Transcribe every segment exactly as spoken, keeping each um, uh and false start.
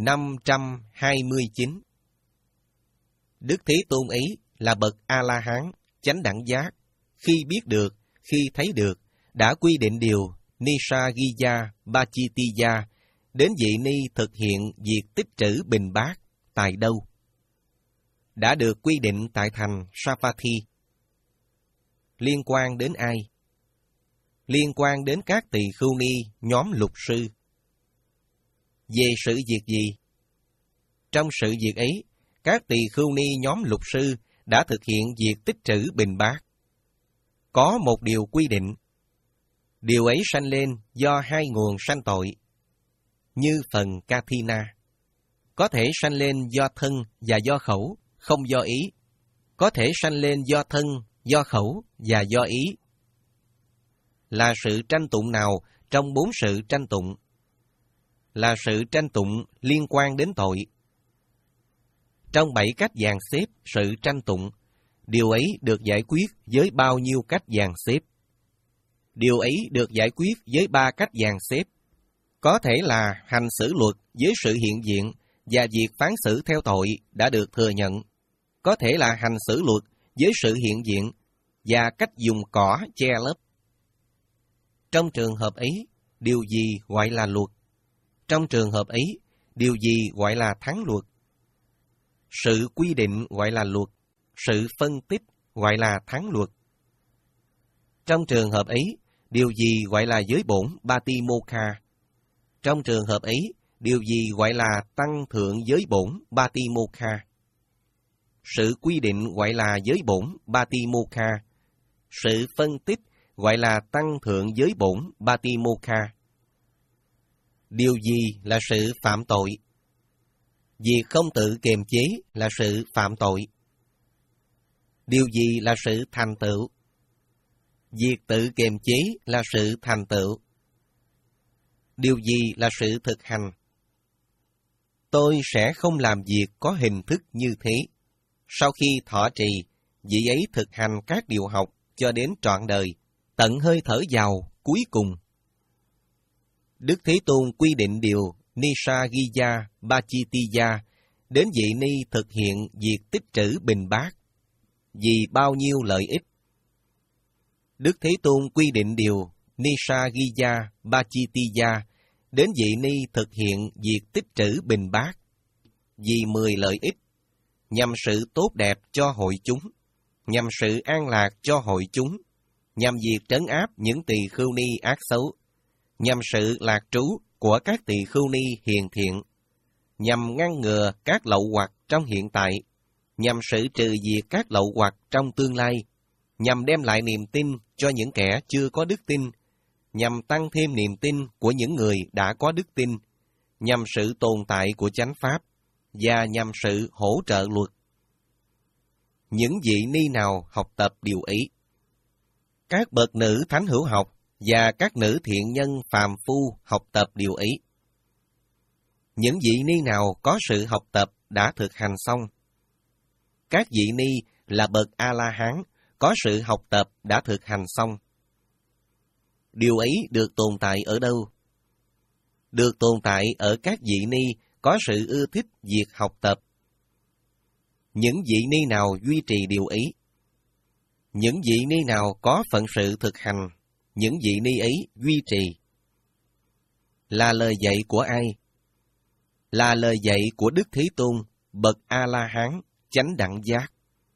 năm trăm hai mươi chín. Đức Thế Tôn ấy là bậc A-la-hán, chánh đẳng giác, khi biết được, khi thấy được, đã quy định điều Nisaggiya Bachitiya, đến vị ni thực hiện việc tích trữ bình bát tại đâu? Đã được quy định tại thành Savatthi. Liên quan đến ai? Liên quan đến các tỳ khưu ni nhóm lục sư. Về sự việc gì? Trong sự việc ấy, các tỳ khưu ni nhóm lục sư đã thực hiện việc tích trữ bình bát. Có một điều quy định. Điều ấy sanh lên do hai nguồn sanh tội, như phần Kathina. Có thể sanh lên do thân và do khẩu, không do ý. Có thể sanh lên do thân, do khẩu và do ý. Là sự tranh tụng nào trong bốn sự tranh tụng? Là sự tranh tụng liên quan đến tội. Trong bảy cách dàn xếp sự tranh tụng, điều ấy được giải quyết với bao nhiêu cách dàn xếp? Điều ấy được giải quyết với ba cách dàn xếp. Có thể là hành xử luật với sự hiện diện và việc phán xử theo tội đã được thừa nhận. Có thể là hành xử luật với sự hiện diện và cách dùng cỏ che lấp. Trong trường hợp ấy, điều gì gọi là luật? Trong trường hợp ấy, điều gì gọi là thắng luật? Sự quy định gọi là luật, sự phân tích gọi là thắng luật. Trong trường hợp ấy, điều gì gọi là giới bổn Batimokha? Trong trường hợp ấy, điều gì gọi là tăng thượng giới bổn Batimokha? Sự quy định gọi là giới bổn Batimokha. Sự phân tích gọi là tăng thượng giới bổn Batimokha. Điều gì là sự phạm tội? Việc không tự kiềm chế là sự phạm tội. Điều gì là sự thành tựu? Việc tự kiềm chế là sự thành tựu. Điều gì là sự thực hành? Tôi sẽ không làm việc có hình thức như thế. Sau khi thọ trì, vị ấy thực hành các điều học cho đến trọn đời, tận hơi thở vào cuối cùng. Đức Thế Tôn quy định điều Nisaggiya Bachitiya đến vị ni thực hiện việc tích trữ bình bát vì bao nhiêu lợi ích. Đức Thế Tôn quy định điều Nisaggiya Bachitiya đến vị ni thực hiện việc tích trữ bình bát vì mười lợi ích, nhằm sự tốt đẹp cho hội chúng, nhằm sự an lạc cho hội chúng, nhằm việc trấn áp những tỳ khưu ni ác xấu, nhằm sự lạc trú của các tỳ khưu ni hiền thiện, nhằm ngăn ngừa các lậu hoặc trong hiện tại, nhằm sự trừ diệt các lậu hoặc trong tương lai, nhằm đem lại niềm tin cho những kẻ chưa có đức tin, nhằm tăng thêm niềm tin của những người đã có đức tin, nhằm sự tồn tại của chánh pháp, và nhằm sự hỗ trợ luật. Những vị ni nào học tập điều ấy? Các bậc nữ thánh hữu học và các nữ thiện nhân phàm phu học tập điều ấy. Những vị ni nào có sự học tập đã thực hành xong? Các vị ni là bậc A-la-hán có sự học tập đã thực hành xong. Điều ấy được tồn tại ở đâu? Được tồn tại ở các vị ni có sự ưa thích việc học tập. Những vị ni nào duy trì điều ấy? Những vị ni nào có phận sự thực hành, những vị ni ấy duy trì. Là lời dạy của ai? Là lời dạy của Đức Thế Tôn, bậc A-la-hán, chánh đẳng giác.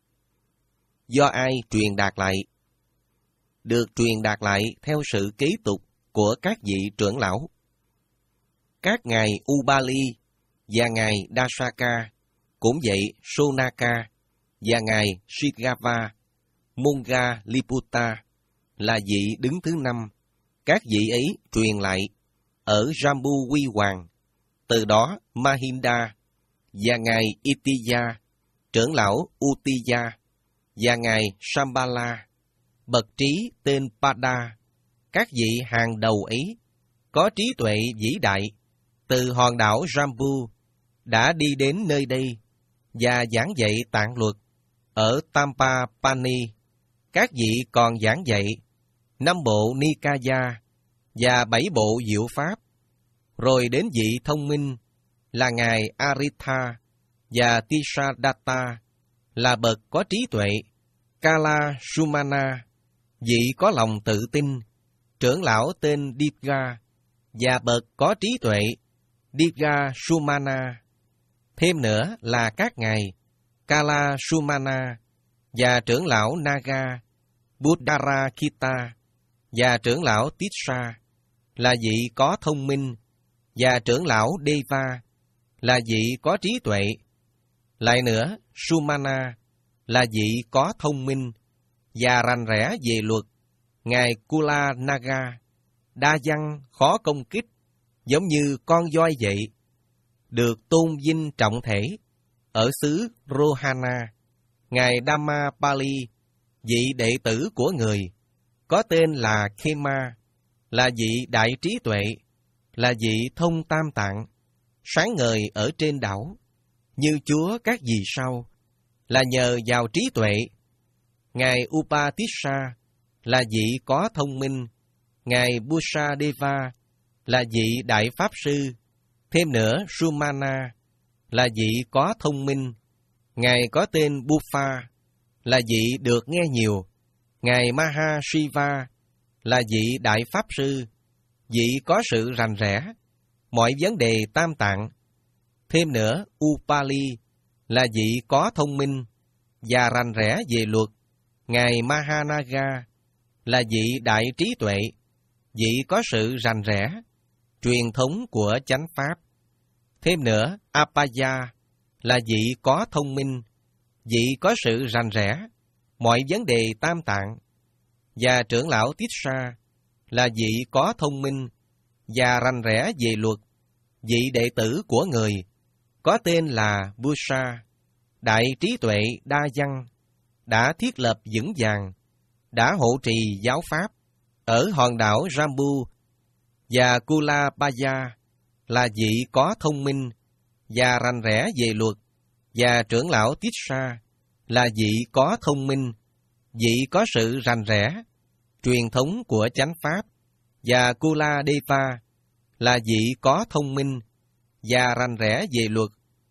Do ai truyền đạt lại? Được truyền đạt lại theo sự kế tục của các vị trưởng lão. Các ngài Ubali và ngài Dasaka, cũng vậy Sonaka và ngài Shigava, Monga Liputta là vị đứng thứ năm. Các vị ấy truyền lại ở Jambu Quy Hoàng, từ đó Mahinda và ngài Itiya, trưởng lão Utiya và ngài Sambala, bậc trí tên Pada. Các vị hàng đầu ấy có trí tuệ vĩ đại từ hòn đảo Jambu đã đi đến nơi đây và giảng dạy tạng luật ở Tampapani. Các vị còn giảng dạy năm bộ Nikaya và bảy bộ diệu pháp, rồi đến vị thông minh là Ngài Aritha, và Tisadatta là bậc có trí tuệ. Kala Sumana, vị có lòng tự tin, trưởng lão tên Digha, và bậc có trí tuệ, Digha Sumana. Thêm nữa là các ngài Kala Sumana, và trưởng lão Naga, Buddharakita, và trưởng lão Tissa, là vị có thông minh, và trưởng lão Deva, là vị có trí tuệ. Lại nữa, Sumana, là vị có thông minh, và rành rẽ về luật. Ngài Kula Naga, đa văn, khó công kích, giống như con voi vậy, được tôn vinh trọng thể ở xứ Rohana. Ngài Dhammapali, vị đệ tử của người, có tên là Khema, là vị đại trí tuệ, là vị thông tam tạng, sáng ngời ở trên đảo, như Chúa các vì sao, là nhờ vào trí tuệ. Ngài Upatissa, là vị có thông minh. Ngài Busadeva, là vị đại pháp sư. Thêm nữa, Sumana, là vị có thông minh. Ngài có tên Bufa, là vị được nghe nhiều. Ngài Mahashiva, là vị đại pháp sư, vị có sự rành rẽ, mọi vấn đề tam tạng. Thêm nữa, Upali, là vị có thông minh, và rành rẽ về luật. Ngài Mahanaga, là vị đại trí tuệ, vị có sự rành rẽ, truyền thống của chánh pháp. Thêm nữa, Apaya, là vị có thông minh, vị có sự rành rẽ, mọi vấn đề tam tạng. Và trưởng lão Tissa, là vị có thông minh, và rành rẽ về luật, vị đệ tử của người, có tên là Busa, đại trí tuệ đa văn, đã thiết lập vững vàng, đã hộ trì giáo pháp ở hòn đảo Jambu. Và Kulapaya, là vị có thông minh, và rành rẽ về luật. Và trưởng lão Tissa, là vị có thông minh, vị có sự rành rẽ, truyền thống của chánh pháp. Và Kuladeva, là vị có thông minh, và rành rẽ về luật.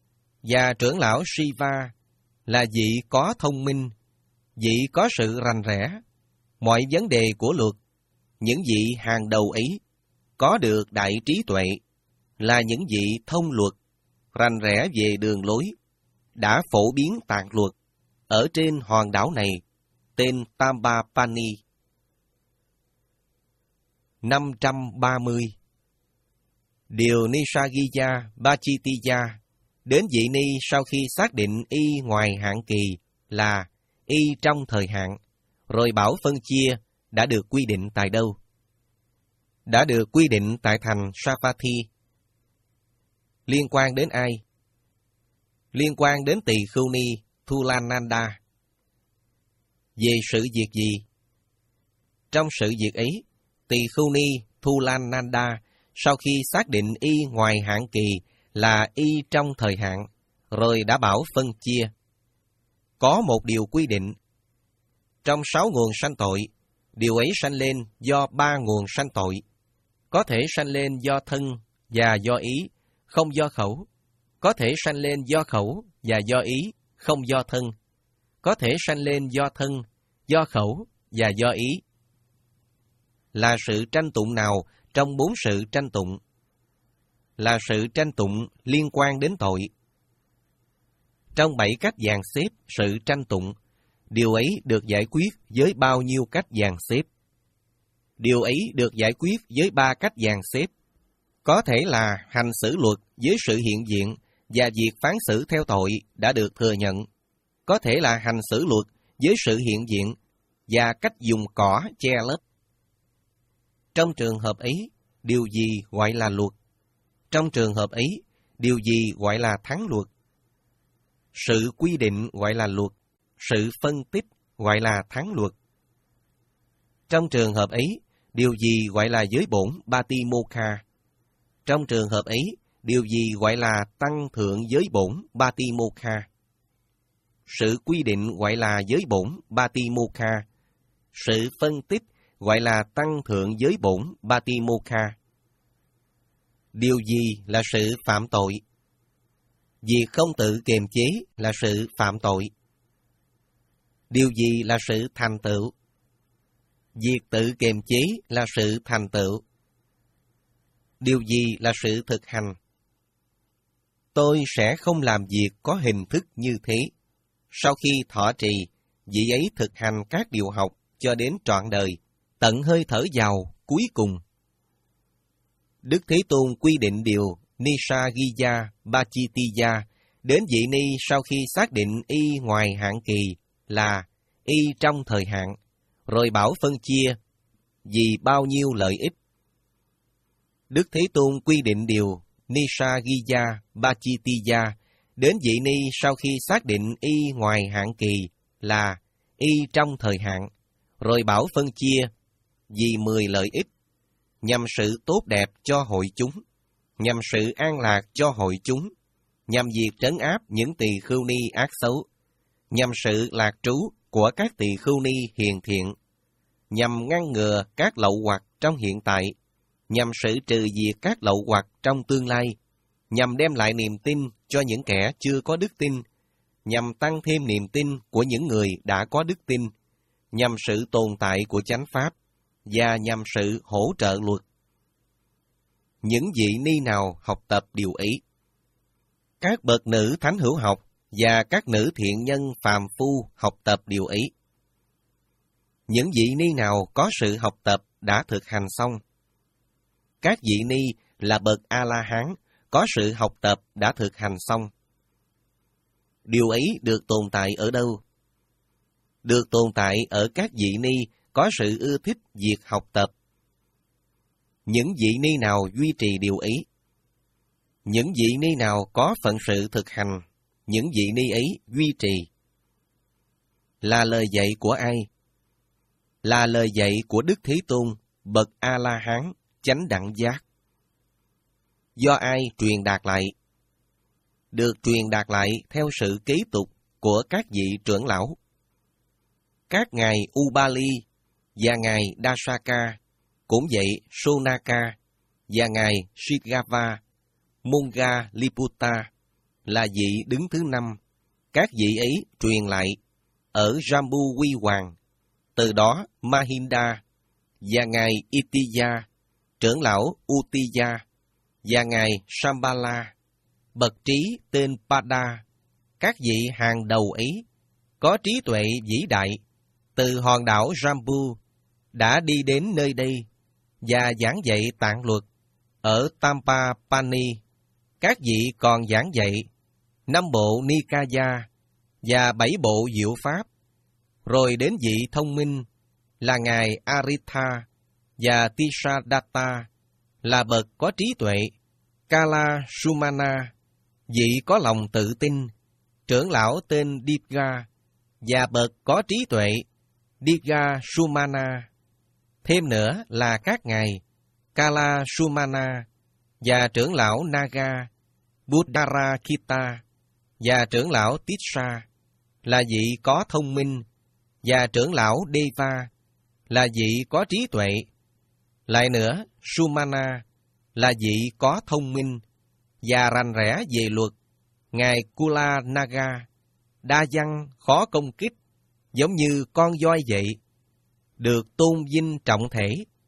Và trưởng lão Shiva, là vị có thông minh, vị có sự rành rẽ, mọi vấn đề của luật. Những vị hàng đầu ấy có được đại trí tuệ, là những vị thông luật, rành rẽ về đường lối, đã phổ biến tạng luật ở trên hòn đảo này, tên Tambapani. năm trăm ba mươi. Điều Nisaghiya Bachitiya đến vị ni sau khi xác định y ngoài hạn kỳ là y trong thời hạn, rồi bảo phân chia đã được quy định tại đâu? Đã được quy định tại thành Savatthi. Liên quan đến ai? Liên quan đến tỳ khưu ni Thulananda. Về sự việc gì? Trong sự việc ấy, tỳ khưu ni Thulananda sau khi xác định y ngoài hạn kỳ là y trong thời hạn, rồi đã bảo phân chia. Có một điều quy định. Trong sáu nguồn sanh tội, điều ấy sanh lên do ba nguồn sanh tội. Có thể sanh lên do thân và do ý, không do khẩu. Có thể sanh lên do khẩu và do ý, không do thân. Có thể sanh lên do thân, do khẩu và do ý. Là sự tranh tụng nào trong bốn sự tranh tụng? Là sự tranh tụng liên quan đến tội. Trong bảy cách dàn xếp sự tranh tụng, điều ấy được giải quyết với bao nhiêu cách dàn xếp? Điều ấy được giải quyết với ba cách dàn xếp. Có thể là hành xử luật với sự hiện diện và việc phán xử theo tội đã được thừa nhận. Có thể là hành xử luật với sự hiện diện và cách dùng cỏ che lấp. Trong trường hợp ấy, điều gì gọi là luật? Trong trường hợp ấy, điều gì gọi là thắng luật? Sự quy định gọi là luật, sự phân tích gọi là thắng luật. Trong trường hợp ấy, điều gì gọi là giới bổn Batimokha? Trong trường hợp ấy, điều gì gọi là tăng thượng giới bổn Batimokha? Sự quy định gọi là giới bổn Batimokha. Sự phân tích gọi là tăng thượng giới bổn Batimokha. Điều gì là sự phạm tội? Việc không tự kiềm chế là sự phạm tội. Điều gì là sự thành tựu? Việc tự kiềm chế là sự thành tựu. Điều gì là sự thực hành? Tôi sẽ không làm việc có hình thức như thế. Sau khi thọ trì, vị ấy thực hành các điều học cho đến trọn đời, tận hơi thở vào cuối cùng. Đức Thế Tôn quy định điều Nisaggiya Bachitiya đến vị ni sau khi xác định y ngoài hạn kỳ là y trong thời hạn, rồi bảo phân chia vì bao nhiêu lợi ích. Đức Thế Tôn quy định điều Nisaggiya Bachitiya đến vị ni sau khi xác định y ngoài hạn kỳ là y trong thời hạn, rồi bảo phân chia vì mười lợi ích, nhằm sự tốt đẹp cho hội chúng, nhằm sự an lạc cho hội chúng, nhằm việc trấn áp những tỳ khưu ni ác xấu, nhằm sự lạc trú của các tỳ khưu ni hiền thiện, nhằm ngăn ngừa các lậu hoặc trong hiện tại, nhằm sự trừ diệt các lậu hoặc trong tương lai, nhằm đem lại niềm tin cho những kẻ chưa có đức tin, nhằm tăng thêm niềm tin của những người đã có đức tin, nhằm sự tồn tại của chánh pháp, và nhằm sự hỗ trợ luật. Những vị ni nào học tập điều ấy? Các bậc nữ thánh hữu học và các nữ thiện nhân phàm phu học tập điều ấy. Những vị ni nào có sự học tập đã thực hành xong? Các vị ni là bậc A-la-hán có sự học tập đã thực hành xong. Điều ấy được tồn tại ở đâu? Được tồn tại ở các vị ni có sự ưa thích việc học tập. Những vị ni nào duy trì điều ấy? Những vị ni nào có phận sự thực hành, những vị ni ấy duy trì. Là lời dạy của ai? Là lời dạy của Đức Thế Tôn, bậc A-la-hán, chánh đẳng giác. Do ai truyền đạt lại? Được truyền đạt lại theo sự kế tục của các vị trưởng lão. Các ngài Ubali và ngài Dasaka, cũng vậy Sonaka và ngài Shigava, Monga Liputta là vị đứng thứ năm. Các vị ấy truyền lại ở Jambu Quy Hoàng, từ đó Mahinda và ngài Itiya, trưởng lão Utiya và ngài Shambhala, bậc trí tên Pada. Các vị hàng đầu ấy có trí tuệ vĩ đại từ hòn đảo Jambu đã đi đến nơi đây và giảng dạy tạng luật ở Tampapani. Các vị còn giảng dạy năm bộ Nikaya và bảy bộ diệu pháp, rồi đến vị thông minh là ngài Aritha và Tisadatta là bậc có trí tuệ, Kala Sumana, vị có lòng tự tin, trưởng lão tên Dipga và bậc có trí tuệ, Dipga Sumana. Thêm nữa là các ngài Kala Sumana và trưởng lão Naga, Buddharakita và trưởng lão Tissa là vị có thông minh, và trưởng lão Deva là vị có trí tuệ. Lại nữa, Sumana là vị có thông minh và rành rẽ về luật, ngài Kula Naga, đa văn khó công kích, giống như con voi vậy, được tôn vinh trọng thể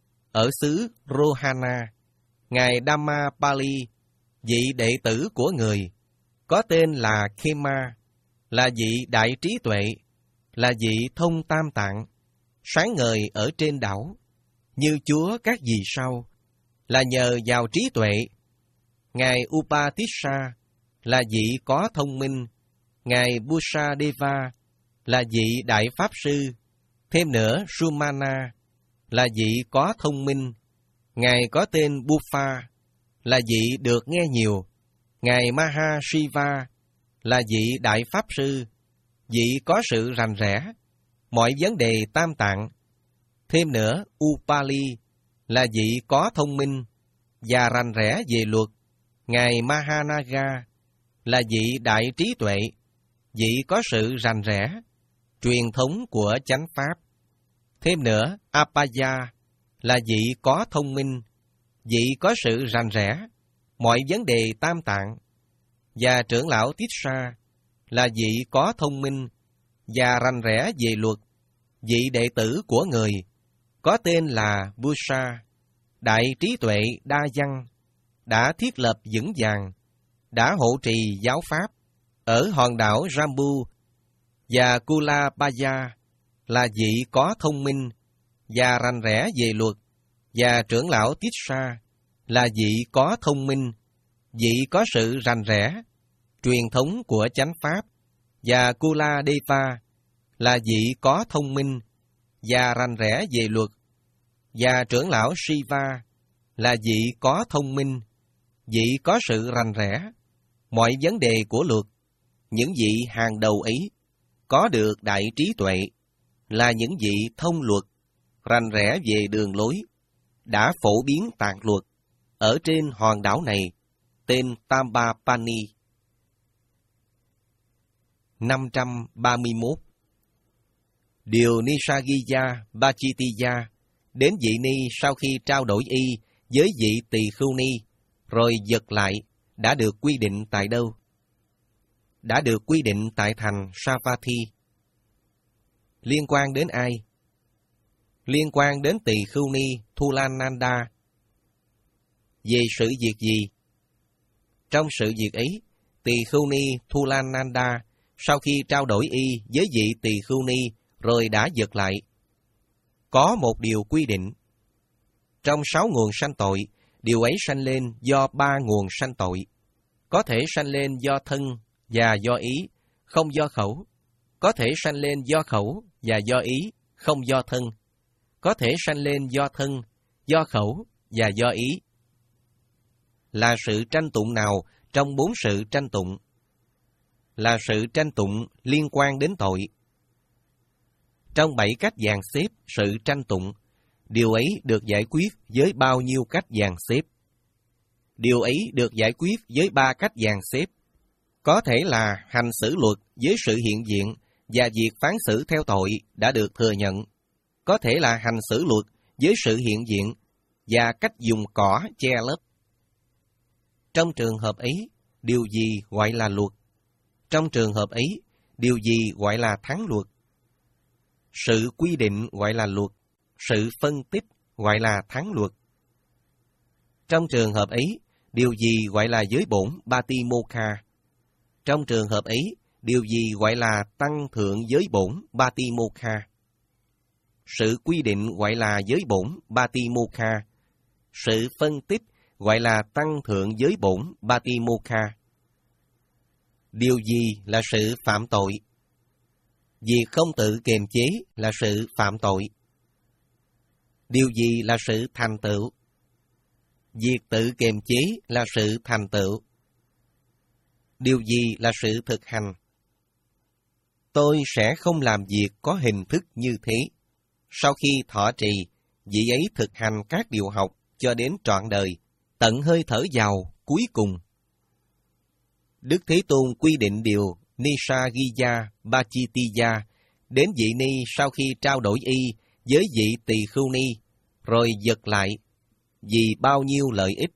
ở xứ Rohana. Ngài Dhammapali, vị đệ tử của người, có tên là Khema, là vị đại trí tuệ, là vị thông tam tạng, sáng ngời ở trên đảo, như Chúa các vì sao, là nhờ vào trí tuệ. Ngài Upatissa là vị có thông minh, ngài Busadeva là vị đại pháp sư. Thêm nữa, Sumana là vị có thông minh, ngài có tên Buffa là vị được nghe nhiều. Ngài Mahashiva là vị đại pháp sư, vị có sự rành rẽ mọi vấn đề tam tạng. Thêm nữa, Upali là vị có thông minh và rành rẽ về luật. Ngài Mahanaga là vị đại trí tuệ, vị có sự rành rẽ truyền thống của chánh pháp. Thêm nữa, Apaya là vị có thông minh, vị có sự rành rẽ mọi vấn đề tam tạng. và trưởng lão Tiết Sa là vị có thông minh và rành rẽ về luật, vị đệ tử của người, có tên là Busa, đại trí tuệ đa văn, đã thiết lập vững vàng, đã hộ trì giáo pháp ở hòn đảo Jambu, và Kulabaya là vị có thông minh và rành rẽ về luật, và trưởng lão Tiết Sa là vị có thông minh, vị có sự rành rẽ, truyền thống của chánh pháp, và Kuladeva là vị có thông minh và rành rẽ về luật, và trưởng lão Shiva là vị có thông minh, vị có sự rành rẽ, mọi vấn đề của luật, những vị hàng đầu ấy, có được đại trí tuệ, là những vị thông luật, rành rẽ về đường lối, đã phổ biến tạng luật ở trên hòn đảo này, tên Tambapani. năm trăm ba mươi mốt. Điều Nisargya Bachitiya đến vị ni sau khi trao đổi y với vị tỳ khưu ni, rồi giật lại, đã được quy định tại đâu? Đã được quy định tại thành Savatthi. Liên quan đến ai? Liên quan đến tỳ khưu ni Thulananda. Về sự việc gì? Trong sự việc ấy, tỳ khưu ni Thulananda sau khi trao đổi y với vị tỳ khưu ni rồi đã giật lại. Có một điều quy định. Trong sáu nguồn sanh tội, điều ấy sanh lên do ba nguồn sanh tội. Có thể sanh lên do thân và do ý, không do khẩu. Có thể sanh lên do khẩu và do ý, không do thân. Có thể sanh lên do thân, do khẩu và do ý. Là sự tranh tụng nào trong bốn sự tranh tụng? Là sự tranh tụng liên quan đến tội. Trong bảy cách dàn xếp sự tranh tụng, điều ấy được giải quyết với bao nhiêu cách dàn xếp? Điều ấy được giải quyết với ba cách dàn xếp. Có thể là hành xử luật với sự hiện diện và việc phán xử theo tội đã được thừa nhận. Có thể là hành xử luật với sự hiện diện và cách dùng cỏ che lấp. Trong trường hợp ấy, điều gì gọi là luật? Trong trường hợp ấy, điều gì gọi là thắng luật? Sự quy định gọi là luật, sự phân tích gọi là thắng luật. Trong trường hợp ấy, điều gì gọi là giới bổn Batimokha? Trong trường hợp ấy, điều gì gọi là tăng thượng giới bổn Batimokha? Sự quy định gọi là giới bổn Batimokha. Sự phân tích gọi là tăng thượng giới bổn Batimokha. Điều gì là sự phạm tội? Việc không tự kiềm chế là sự phạm tội. Điều gì là sự thành tựu? Việc tự kiềm chế là sự thành tựu. Điều gì là sự thực hành? Tôi sẽ không làm việc có hình thức như thế. Sau khi thọ trì, vị ấy thực hành các điều học cho đến trọn đời, tận hơi thở vào cuối cùng. Đức Thế Tôn quy định điều Nisargya Bachitiya đến vị ni sau khi trao đổi y với vị tỳ khưu ni, rồi giật lại, vì bao nhiêu lợi ích.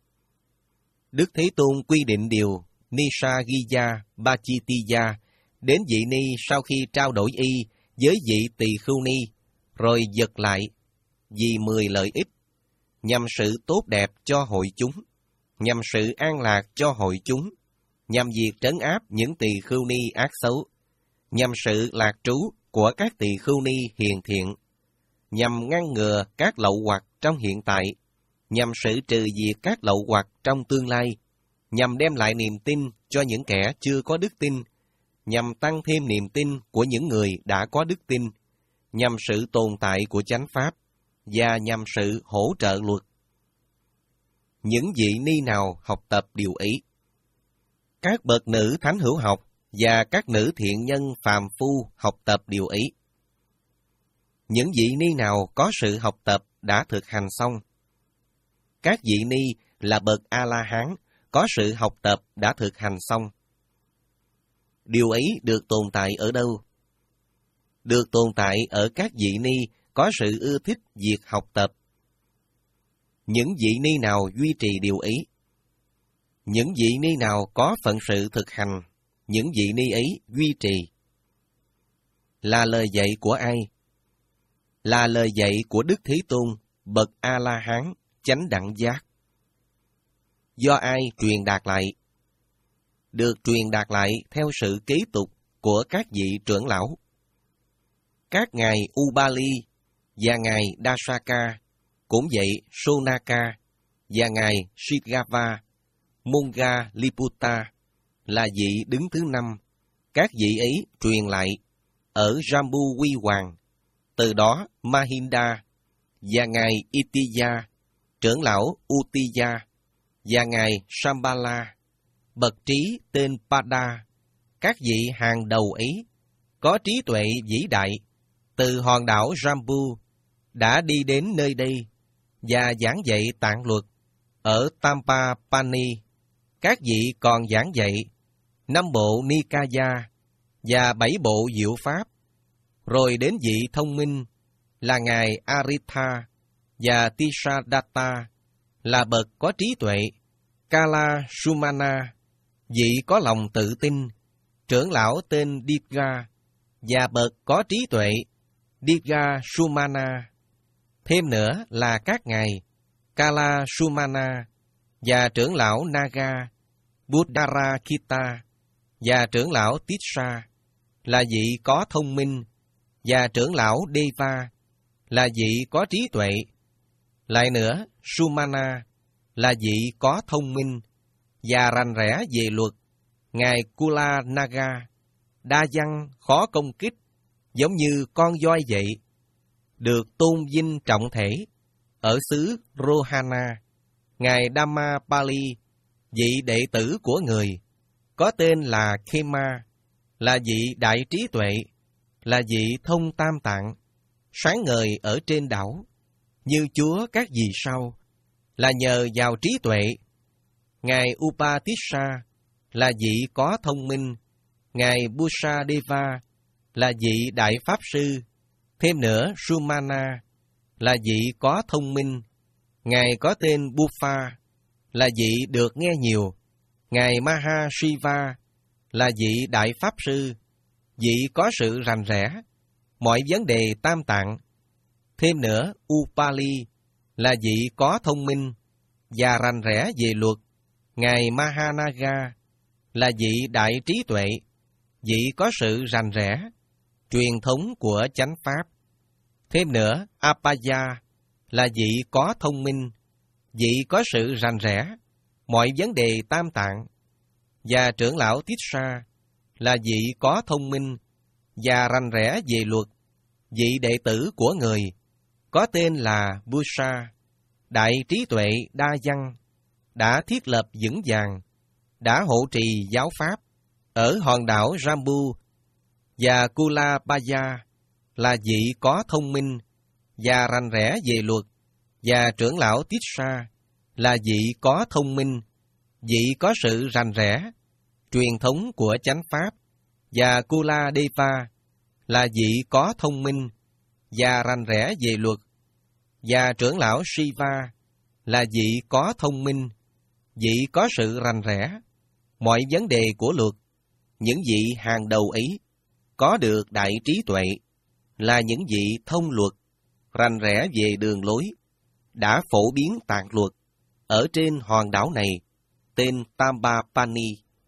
Đức Thế Tôn quy định điều Nisargya Bachitiya đến vị ni sau khi trao đổi y với vị tỳ khưu ni, rồi giật lại, vì mười lợi ích, nhằm sự tốt đẹp cho hội chúng, nhằm sự an lạc cho hội chúng, nhằm việc trấn áp những tỳ khưu ni ác xấu, nhằm sự lạc trú của các tỳ khưu ni hiền thiện, nhằm ngăn ngừa các lậu hoặc trong hiện tại, nhằm sự trừ diệt các lậu hoặc trong tương lai, nhằm đem lại niềm tin cho những kẻ chưa có đức tin, nhằm tăng thêm niềm tin của những người đã có đức tin, nhằm sự tồn tại của chánh pháp, và nhằm sự hỗ trợ luật. Những vị ni nào học tập điều ấy? Các bậc nữ thánh hữu học và các nữ thiện nhân phàm phu học tập điều ấy. Những vị ni nào có sự học tập đã thực hành xong? Các vị ni là bậc A-la-hán có sự học tập đã thực hành xong. Điều ấy được tồn tại ở đâu? Được tồn tại ở các vị ni có sự ưa thích việc học tập. Những vị ni nào duy trì điều ấy? những vị ni nào có phận sự thực hành, những vị ni ấy duy trì. Là lời dạy của ai? Là lời dạy của Đức Thế Tôn, bậc A-la-hán, chánh đẳng giác. Do ai truyền đạt lại? Được truyền đạt lại theo sự kế tục của các vị trưởng lão. Các ngài Ubali và ngài Dasaka, cũng vậy Sonaka và ngài Shigava, Monga Liputa là vị đứng thứ năm. Các vị ấy truyền lại ở Jambu Quy Hoàng. Từ đó Mahinda và ngài Itiya, trưởng lão Utiya, và ngài Shambhala, bậc trí tên Pada, các vị hàng đầu ấy có trí tuệ vĩ đại, từ hòn đảo Jambu đã đi đến nơi đây và giảng dạy tạng luật. Ở Tampapani, các vị còn giảng dạy năm bộ Nikaya và bảy bộ diệu pháp. Rồi đến vị thông minh là ngài Aritha và Tisadatta là bậc có trí tuệ. Kala Sumana, vị có lòng tự tin, trưởng lão tên Diga và bậc có trí tuệ Diga Sumana. Thêm nữa là các ngài Kala Sumana và trưởng lão Naga, Buddharakita và trưởng lão Tissa là vị có thông minh, và trưởng lão Deva là vị có trí tuệ. Lại nữa, Sumana là vị có thông minh và rành rẽ về luật. Ngài Kula Naga, đa văn, khó công kích, giống như con voi vậy, được tôn vinh trọng thể ở xứ Rohana. Ngài Dhammapali, vị đệ tử của người, có tên là Khema, là vị đại trí tuệ, là vị thông tam tạng, sáng ngời ở trên đảo, như Chúa các vì sao, là nhờ vào trí tuệ. Ngài Upatissa là vị có thông minh. Ngài Busadeva là vị đại pháp sư. Thêm nữa, Sumana là vị có thông minh. Ngài có tên Buffa là vị được nghe nhiều. Ngài Mahashiva là vị đại pháp sư, vị có sự rành rẽ mọi vấn đề tam tạng. Thêm nữa, Upali là vị có thông minh và rành rẽ về luật. Ngài Mahanaga là vị đại trí tuệ, vị có sự rành rẽ truyền thống của chánh pháp. Thêm nữa, Apaya là vị có thông minh, vị có sự rành rẽ mọi vấn đề tam tạng. Và trưởng lão Tissa là vị có thông minh và rành rẽ về luật, vị đệ tử của người, có tên là Busa, đại trí tuệ đa văn, đã thiết lập vững vàng, đã hộ trì giáo pháp ở hòn đảo Jambu. Và Kulapaya là vị có thông minh và rành rẽ về luật, và trưởng lão Tissa là vị có thông minh, vị có sự rành rẽ truyền thống của chánh pháp. Và Kuladeva là vị có thông minh và rành rẽ về luật, và trưởng lão Shiva là vị có thông minh, vị có sự rành rẽ mọi vấn đề của luật. Những vị hàng đầu ấy có được đại trí tuệ, là những vị thông luật, rành rẽ về đường lối, đã phổ biến tạng luật ở trên hòn đảo này, tên Tampapani.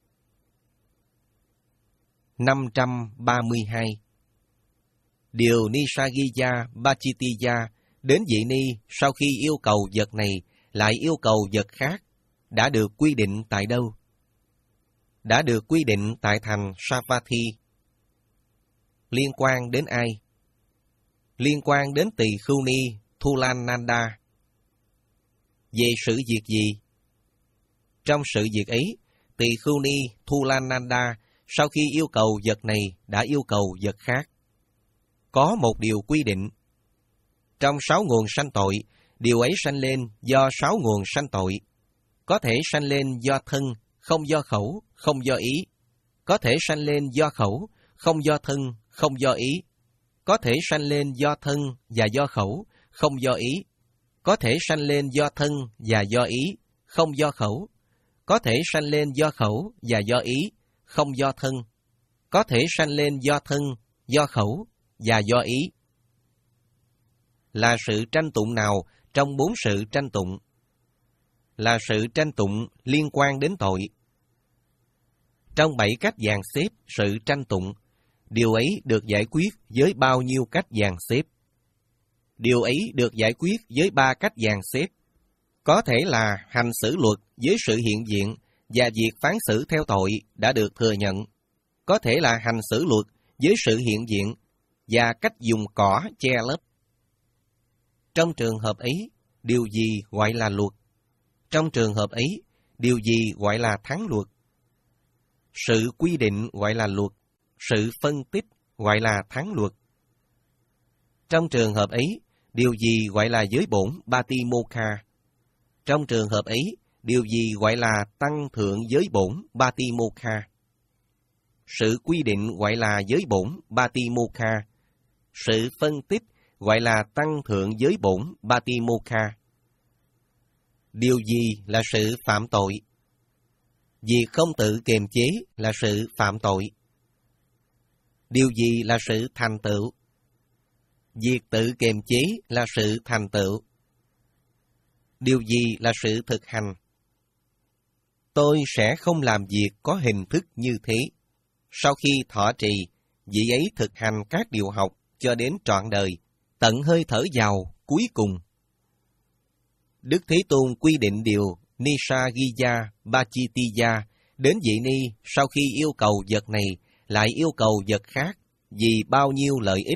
năm trăm ba mươi hai. Điều Nisagiya Bachitiya đến vị ni sau khi yêu cầu vật này lại yêu cầu vật khác đã được quy định tại đâu? Đã được quy định tại thành Savatthi. Liên quan đến ai? Liên quan đến Tỳ Khưu Ni Thulananda. Về sự việc gì? Trong sự việc ấy, Tỳ Khưu Ni Thulananda sau khi yêu cầu vật này đã yêu cầu vật khác. Có một điều quy định. Trong sáu nguồn sanh tội, điều ấy sanh lên do sáu nguồn sanh tội. Có thể sanh lên do thân, không do khẩu, không do ý. Có thể sanh lên do khẩu, không do thân, không do ý. Có thể sanh lên do thân và do khẩu, không do ý. Có thể sanh lên do thân và do ý, không do khẩu. có thể sanh lên do khẩu và do ý, không do thân, có thể sanh lên do thân, do khẩu và do ý. Là sự tranh tụng nào trong bốn sự tranh tụng? Là sự tranh tụng liên quan đến tội. Trong bảy cách dàn xếp sự tranh tụng, điều ấy được giải quyết với bao nhiêu cách dàn xếp? Điều ấy được giải quyết với ba cách dàn xếp. Có thể là hành xử luật với sự hiện diện và việc phán xử theo tội đã được thừa nhận. Có thể là hành xử luật với sự hiện diện và cách dùng cỏ che lấp. Trong trường hợp ấy, điều gì gọi là luật? Trong trường hợp ấy, điều gì gọi là thắng luật? Sự quy định gọi là luật, sự phân tích gọi là thắng luật. Trong trường hợp ấy, điều gì gọi là giới bổn Batimokha? Trong trường hợp ấy, điều gì gọi là tăng thượng giới bổn Batimokha? Sự quy định gọi là giới bổn Batimokha. Sự phân tích gọi là tăng thượng giới bổn Batimokha. Điều gì là sự phạm tội? Việc không tự kiềm chế là sự phạm tội. Điều gì là sự thành tựu? Việc tự kiềm chế là sự thành tựu. Điều gì là sự thực hành? Tôi sẽ không làm việc có hình thức như thế. Sau khi thọ trì, vị ấy thực hành các điều học cho đến trọn đời, tận hơi thở vào cuối cùng. Đức Thế Tôn quy định điều Nisaggiya Bachitiya đến vị ni sau khi yêu cầu vật này lại yêu cầu vật khác vì bao nhiêu lợi ích.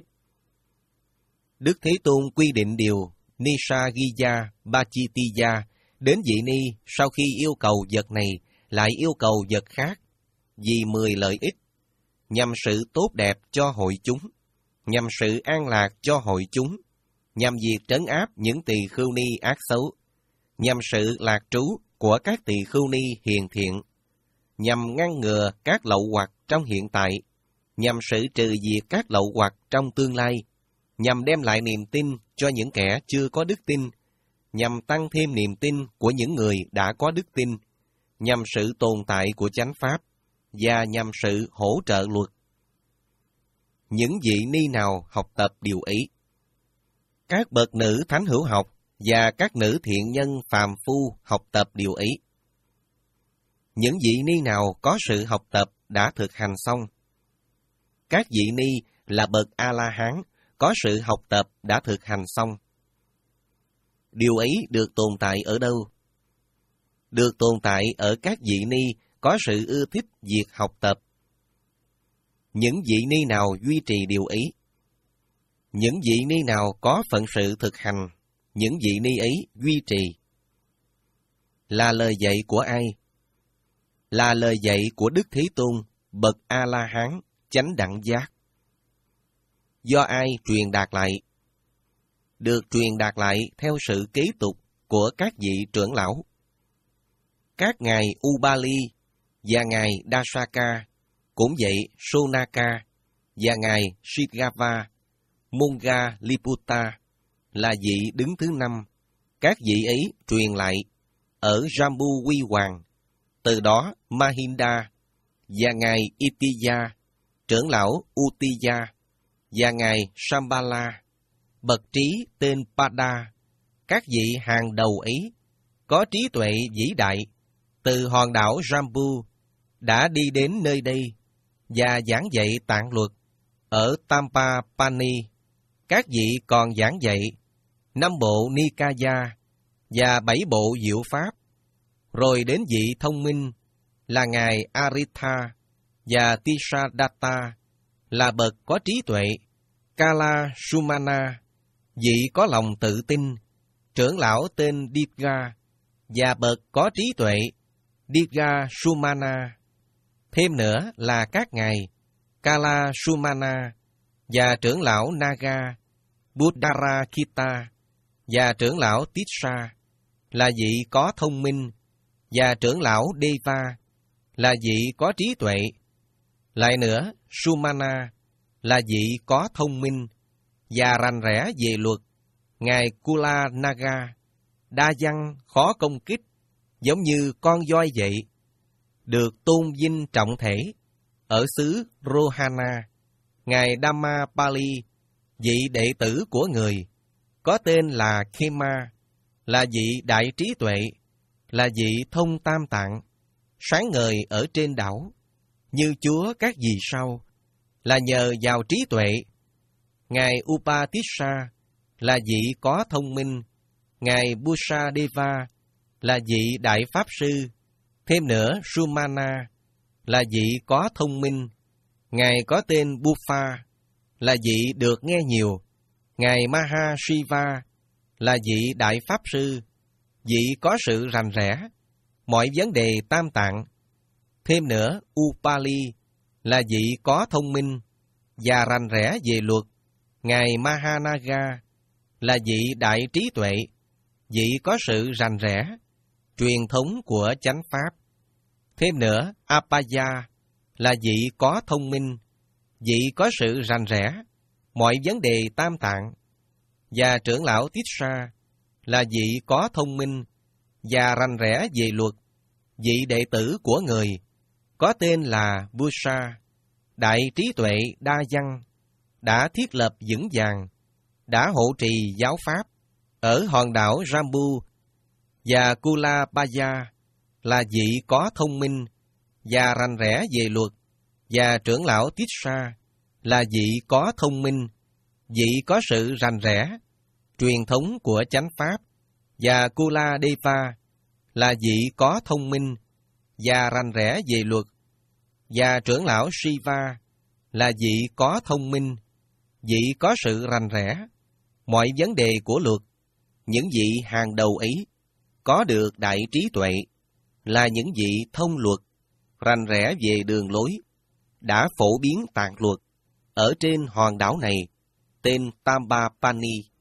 Đức Thế Tôn quy định điều Nisaggiya Bachitiya đến vị ni sau khi yêu cầu vật này lại yêu cầu vật khác vì mười lợi ích, nhằm sự tốt đẹp cho hội chúng, nhằm sự an lạc cho hội chúng, nhằm việc trấn áp những tỳ khưu ni ác xấu, nhằm sự lạc trú của các tỳ khưu ni hiền thiện, nhằm ngăn ngừa các lậu hoặc trong hiện tại, nhằm sự trừ diệt các lậu hoặc trong tương lai, nhằm đem lại niềm tin cho những kẻ chưa có đức tin, nhằm tăng thêm niềm tin của những người đã có đức tin, nhằm sự tồn tại của chánh pháp, và nhằm sự hỗ trợ luật. Những vị ni nào học tập điều ấy? Các bậc nữ thánh hữu học và các nữ thiện nhân phàm phu học tập điều ấy. Những vị ni nào có sự học tập đã thực hành xong? Các vị ni là bậc A-la-hán có sự học tập đã thực hành xong. Điều ấy được tồn tại ở đâu? Được tồn tại ở các vị ni có sự ưa thích việc học tập. Những vị ni nào duy trì điều ấy? Những vị ni nào có phận sự thực hành, những vị ni ấy duy trì. Là lời dạy của ai? Là lời dạy của Đức Thế Tôn, bậc A-la-hán, chánh đẳng giác. Do ai truyền đạt lại? Được truyền đạt lại theo sự kế tục của các vị trưởng lão. Các ngài Ubali và ngài Dasaka, cũng vậy Sonaka và ngài Shigava, Monga Liputta là vị đứng thứ năm. Các vị ấy truyền lại ở Jambu Quy Hoàng. Từ đó Mahinda và ngài Itiya, trưởng lão Utiya và ngài Shambhala, bậc trí tên Pada, các vị hàng đầu ấy có trí tuệ vĩ đại, từ hòn đảo Jambu đã đi đến nơi đây và giảng dạy tạng luật ở Tampapani. Các vị còn giảng dạy năm bộ Nikaya và bảy bộ diệu pháp, rồi đến vị thông minh là ngài Aritha và Tisadatta là bậc có trí tuệ, Kala Sumana, vị có lòng tự tin, trưởng lão tên Dipga và bậc có trí tuệ, Dipga Sumana. Thêm nữa là các ngài Kala Sumana và trưởng lão Naga, Buddharakita và trưởng lão Tissa là vị có thông minh, và trưởng lão Deva là vị có trí tuệ. Lại nữa, Sumana là vị có thông minh và rành rẽ về luật, ngài Kula Naga, đa văn khó công kích giống như con voi vậy, được tôn vinh trọng thể. Ở xứ Rohana, Ngài Dhammapali, vị đệ tử của người, có tên là Khema, là vị đại trí tuệ, là vị thông tam tạng, sáng ngời ở trên đảo, như Chúa các vì sao, là nhờ vào trí tuệ. Ngài Upatissa là vị có thông minh, Ngài Busadeva là vị đại pháp sư, thêm nữa Sumana là vị có thông minh, Ngài có tên Buffa là vị được nghe nhiều, Ngài Mahashiva là vị đại pháp sư, vị có sự rành rẽ, mọi vấn đề tam tạng. Thêm nữa Upali là vị có thông minh và rành rẽ về luật, Ngài Mahanaga là vị đại trí tuệ, vị có sự rành rẽ, truyền thống của chánh pháp. Thêm nữa Apaya là vị có thông minh, vị có sự rành rẽ, mọi vấn đề tam tạng. Và trưởng lão Tissa là vị có thông minh và rành rẽ về luật, vị đệ tử của người, có tên là Busa, đại trí tuệ đa văn, đã thiết lập vững vàng, đã hộ trì giáo pháp ở hòn đảo Jambu. Và Kulabaya là vị có thông minh và rành rẽ về luật, và trưởng lão Tissa là vị có thông minh, vị có sự rành rẽ, truyền thống của chánh pháp. Và Kuladeva là vị có thông minh và rành rẽ về luật, và trưởng lão Shiva là vị có thông minh, vị có sự rành rẽ, mọi vấn đề của luật. Những vị hàng đầu ấy có được đại trí tuệ, là những vị thông luật, rành rẽ về đường lối, đã phổ biến tạng luật ở trên hòn đảo này, tên Tambapani.